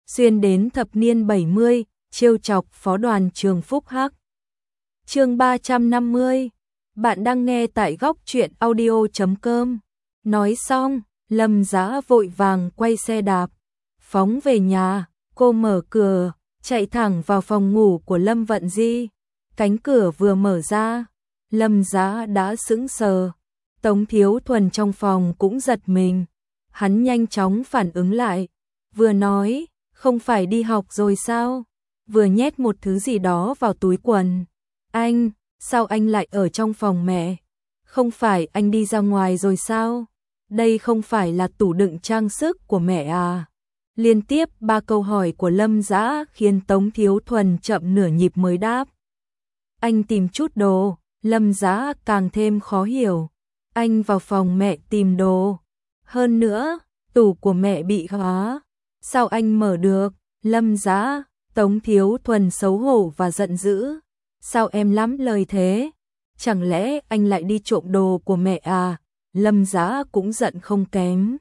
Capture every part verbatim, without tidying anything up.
xuyên đến thập niên bảy mươi, trêu chọc phó đoàn trường Phúc Hắc. Chương ba trăm năm mươi. Bạn đang nghe tại góc truyện audio chấm com. Nói xong, Lâm Dã vội vàng quay xe đạp, phóng về nhà. Cô mở cửa, chạy thẳng vào phòng ngủ của Lâm Vận Di. Cánh cửa vừa mở ra, Lâm Dã đã sững sờ. Tống Thiếu Thuần trong phòng cũng giật mình. Hắn nhanh chóng phản ứng lại, vừa nói, không phải đi học rồi sao? Vừa nhét một thứ gì đó vào túi quần. Anh, sao anh lại ở trong phòng mẹ? Không phải anh đi ra ngoài rồi sao? Đây không phải là tủ đựng trang sức của mẹ à? Liên tiếp ba câu hỏi của Lâm Dã khiến Tống Thiếu Thuần chậm nửa nhịp mới đáp. Anh tìm chút đồ. Lâm Dã càng thêm khó hiểu. Anh vào phòng mẹ tìm đồ. Hơn nữa, tủ của mẹ bị khóa. Sao anh mở được? Lâm Dã, Tống Thiếu Thuần xấu hổ và giận dữ. Sao em lắm lời thế? Chẳng lẽ anh lại đi trộm đồ của mẹ à? Lâm Dã cũng giận không kém.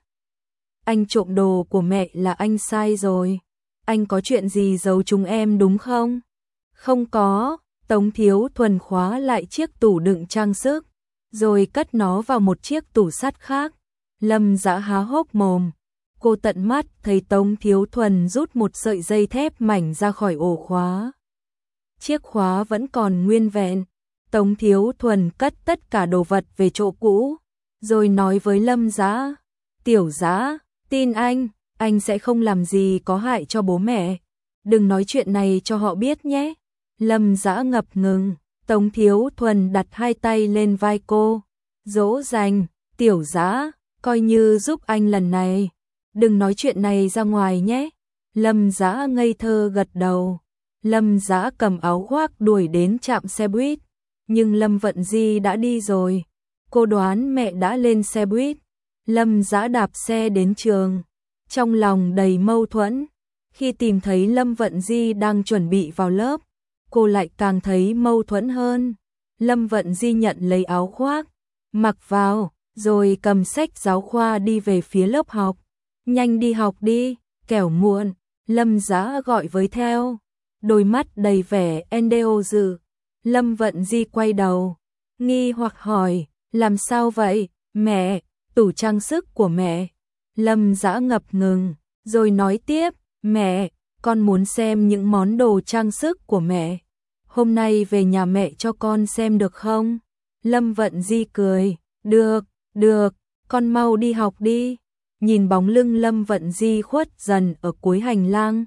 Anh trộm đồ của mẹ là anh sai rồi. Anh có chuyện gì giấu chúng em đúng không? Không có. Tống Thiếu Thuần khóa lại chiếc tủ đựng trang sức, rồi cất nó vào một chiếc tủ sắt khác. Lâm Dã há hốc mồm. Cô tận mắt thấy Tống Thiếu Thuần rút một sợi dây thép mảnh ra khỏi ổ khóa. Chiếc khóa vẫn còn nguyên vẹn. Tống Thiếu Thuần cất tất cả đồ vật về chỗ cũ, rồi nói với Lâm Dã, Tiểu Dã, tin anh, anh sẽ không làm gì có hại cho bố mẹ. Đừng nói chuyện này cho họ biết nhé. Lâm Dã ngập ngừng. Tống Thiếu Thuần đặt hai tay lên vai cô, dỗ dành, Tiểu Dã, coi như giúp anh lần này. Đừng nói chuyện này ra ngoài nhé. Lâm Dã ngây thơ gật đầu. Lâm Dã cầm áo khoác đuổi đến trạm xe buýt, nhưng Lâm Vận Di đã đi rồi. Cô đoán mẹ đã lên xe buýt. Lâm Dã đạp xe đến trường, trong lòng đầy mâu thuẫn. Khi tìm thấy Lâm Vận Di đang chuẩn bị vào lớp, cô lại càng thấy mâu thuẫn hơn. Lâm Vận Di nhận lấy áo khoác, mặc vào, rồi cầm sách giáo khoa đi về phía lớp học. Nhanh đi học đi, kẻo muộn. Lâm Dã gọi với theo, đôi mắt đầy vẻ endo dự. Lâm Vận Di quay đầu, nghi hoặc hỏi, làm sao vậy, mẹ? Tủ trang sức của mẹ. Lâm Dã ngập ngừng, rồi nói tiếp, mẹ, con muốn xem những món đồ trang sức của mẹ. Hôm nay về nhà mẹ cho con xem được không? Lâm Vận Di cười, được, được, con mau đi học đi. Nhìn bóng lưng Lâm Vận Di khuất dần ở cuối hành lang,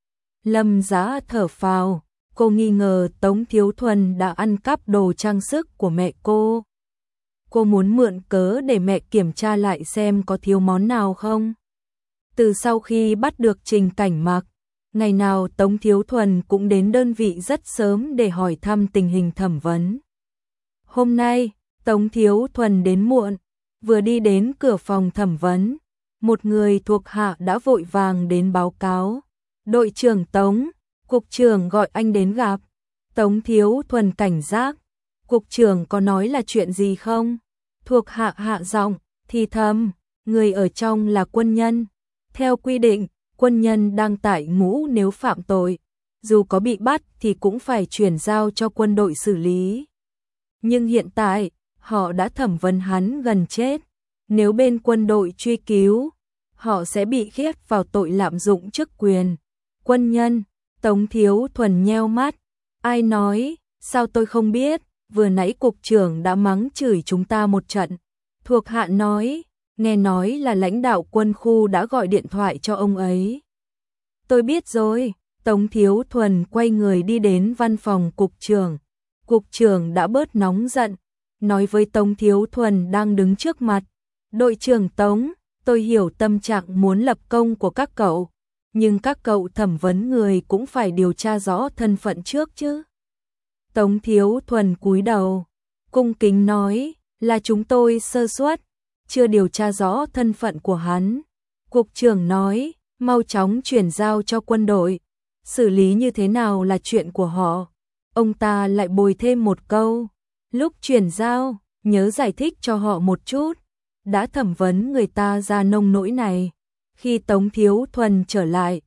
Lâm Dã thở phào. Cô nghi ngờ Tống Thiếu Thuần đã ăn cắp đồ trang sức của mẹ cô. Cô muốn mượn cớ để mẹ kiểm tra lại xem có thiếu món nào không. Từ sau khi bắt được Trình Cảnh Mặc, ngày nào Tống Thiếu Thuần cũng đến đơn vị rất sớm để hỏi thăm tình hình thẩm vấn. Hôm nay, Tống Thiếu Thuần đến muộn, vừa đi đến cửa phòng thẩm vấn, một người thuộc hạ đã vội vàng đến báo cáo. Đội trưởng Tống, cục trưởng gọi anh đến gặp. Tống Thiếu Thuần cảnh giác, cục trưởng có nói là chuyện gì không? Thuộc hạ hạ giọng, thì thầm, người ở trong là quân nhân. Theo quy định, quân nhân đang tại ngũ nếu phạm tội, dù có bị bắt thì cũng phải chuyển giao cho quân đội xử lý. Nhưng hiện tại, họ đã thẩm vấn hắn gần chết. Nếu bên quân đội truy cứu, họ sẽ bị khiết vào tội lạm dụng chức quyền. Quân nhân, Tống Thiếu Thuần nheo mắt. Ai nói, sao tôi không biết, vừa nãy cục trưởng đã mắng chửi chúng ta một trận. Thuộc hạ nói, nghe nói là lãnh đạo quân khu đã gọi điện thoại cho ông ấy. Tôi biết rồi. Tống Thiếu Thuần quay người đi đến văn phòng cục trưởng. Cục trưởng đã bớt nóng giận, nói với Tống Thiếu Thuần đang đứng trước mặt. Đội trưởng Tống, tôi hiểu tâm trạng muốn lập công của các cậu, nhưng các cậu thẩm vấn người cũng phải điều tra rõ thân phận trước chứ. Tống Thiếu Thuần cúi đầu, cung kính nói, là chúng tôi sơ suất, chưa điều tra rõ thân phận của hắn. Cục trưởng nói, mau chóng chuyển giao cho quân đội, xử lý như thế nào là chuyện của họ. Ông ta lại bồi thêm một câu, lúc chuyển giao, nhớ giải thích cho họ một chút. Đã thẩm vấn người ta ra nông nỗi này. Khi Tống Thiếu Thuần trở lại,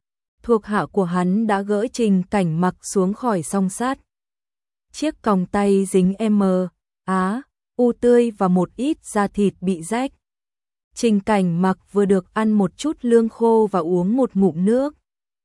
thuộc hạ của hắn đã gỡ Trình Cảnh Mặc xuống khỏi song sát. Chiếc còng tay dính M, Á, U tươi và một ít da thịt bị rách. Trình Cảnh Mặc vừa được ăn một chút lương khô và uống một ngụm nước.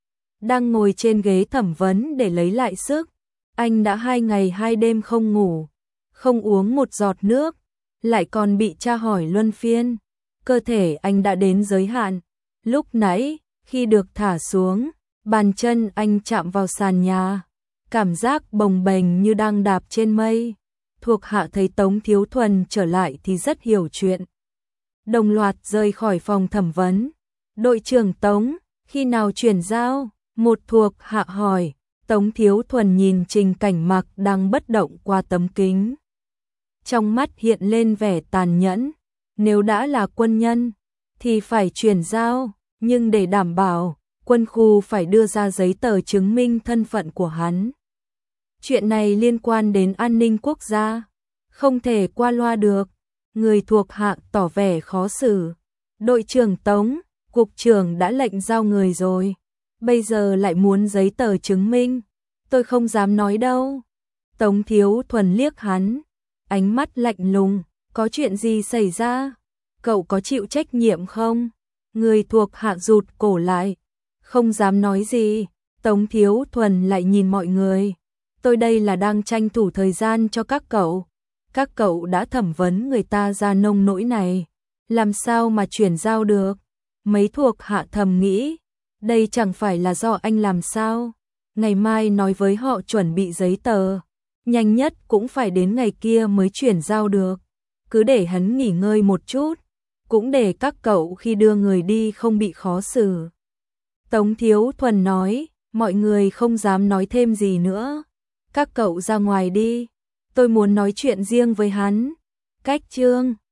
Đang ngồi trên ghế thẩm vấn để lấy lại sức, anh đã hai ngày hai đêm không ngủ, không uống một giọt nước, lại còn bị tra hỏi luân phiên. Cơ thể anh đã đến giới hạn. Lúc nãy, khi được thả xuống, bàn chân anh chạm vào sàn nhà, cảm giác bồng bềnh như đang đạp trên mây. Thuộc hạ thấy Tống Thiếu Thuần trở lại thì rất hiểu chuyện. Đồng loạt rời khỏi phòng thẩm vấn. Đội trưởng Tống, khi nào chuyển giao? Một thuộc hạ hỏi. Tống Thiếu Thuần nhìn Trình Cảnh Mặc đang bất động qua tấm kính. Trong mắt hiện lên vẻ tàn nhẫn. Nếu đã là quân nhân, thì phải chuyển giao, nhưng để đảm bảo, quân khu phải đưa ra giấy tờ chứng minh thân phận của hắn. Chuyện này liên quan đến an ninh quốc gia, không thể qua loa được. Người thuộc hạ tỏ vẻ khó xử. Đội trưởng Tống, cục trưởng đã lệnh giao người rồi, bây giờ lại muốn giấy tờ chứng minh, tôi không dám nói đâu. Tống Thiếu Thuần liếc hắn, ánh mắt lạnh lùng, có chuyện gì xảy ra? Cậu có chịu trách nhiệm không? Người thuộc hạ rụt cổ lại, không dám nói gì. Tống Thiếu Thuần lại nhìn mọi người, tôi đây là đang tranh thủ thời gian cho các cậu. Các cậu đã thẩm vấn người ta ra nông nỗi này, làm sao mà chuyển giao được? Mấy thuộc hạ thầm nghĩ, đây chẳng phải là do anh làm sao? Ngày mai nói với họ chuẩn bị giấy tờ, nhanh nhất cũng phải đến ngày kia mới chuyển giao được. Cứ để hắn nghỉ ngơi một chút, cũng để các cậu khi đưa người đi không bị khó xử. Tống Thiếu Thuần nói, mọi người không dám nói thêm gì nữa. Các cậu ra ngoài đi, tôi muốn nói chuyện riêng với hắn. Cách chương